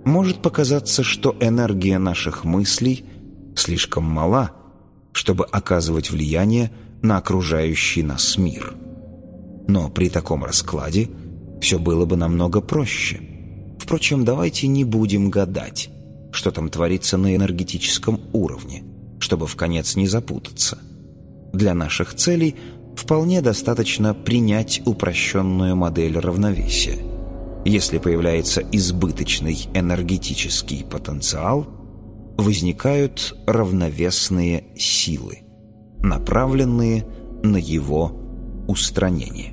Может показаться, что энергия наших мыслей слишком мала, чтобы оказывать влияние на окружающий нас мир. Но при таком раскладе все было бы намного проще. Впрочем, давайте не будем гадать, что там творится на энергетическом уровне, чтобы вконец не запутаться. Для наших целей вполне достаточно принять упрощенную модель равновесия. Если появляется избыточный энергетический потенциал, возникают равновесные силы, направленные на его устранение.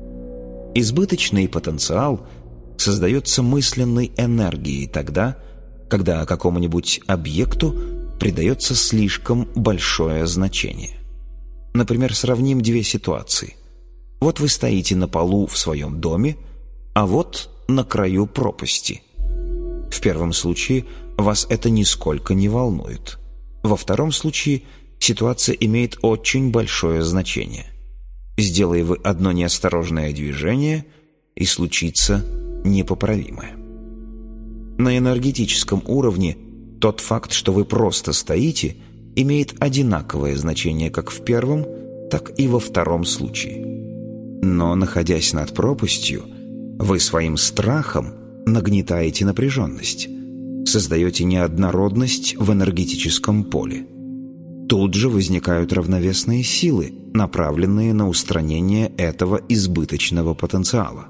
Избыточный потенциал создается мысленной энергией тогда, когда какому-нибудь объекту придается слишком большое значение. Например, сравним две ситуации. Вот вы стоите на полу в своем доме, а вот на краю пропасти. В первом случае вас это нисколько не волнует. Во втором случае ситуация имеет очень большое значение. Сделай вы одно неосторожное движение, и случится непоправимое. На энергетическом уровне тот факт, что вы просто стоите, имеет одинаковое значение как в первом, так и во втором случае. Но, находясь над пропастью, вы своим страхом нагнетаете напряженность, создаете неоднородность в энергетическом поле. Тут же возникают равновесные силы, направленные на устранение этого избыточного потенциала.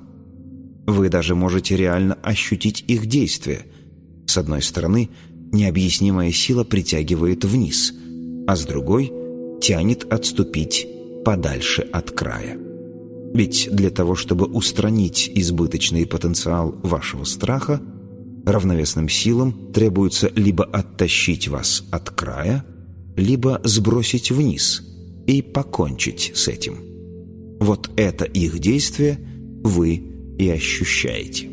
Вы даже можете реально ощутить их действие. С одной стороны, необъяснимая сила притягивает вниз, а с другой тянет отступить подальше от края. Ведь для того, чтобы устранить избыточный потенциал вашего страха, равновесным силам требуется либо оттащить вас от края, либо сбросить вниз и покончить с этим. Вот это их действие вы и ощущаете.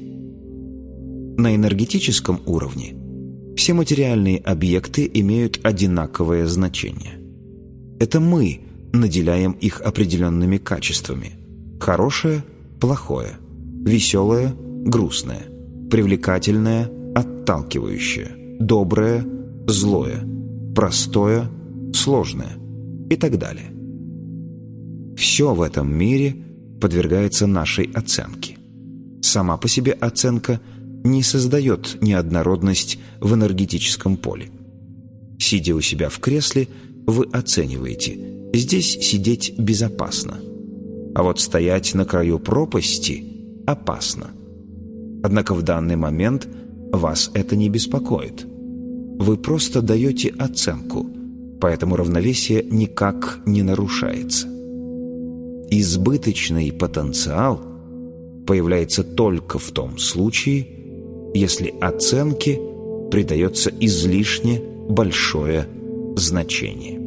На энергетическом уровне все материальные объекты имеют одинаковое значение. Это мы наделяем их определенными качествами: хорошее – плохое, веселое – грустное, привлекательное – отталкивающее, доброе – злое, простое – сложное и так далее. Все в этом мире подвергается нашей оценке. Сама по себе оценка не создает неоднородность в энергетическом поле. Сидя у себя в кресле, вы оцениваете: здесь сидеть безопасно, а вот стоять на краю пропасти опасно. Однако в данный момент вас это не беспокоит. Вы просто даете оценку, поэтому равновесие никак не нарушается. Избыточный потенциал появляется только в том случае, если оценке придается излишне большое значение.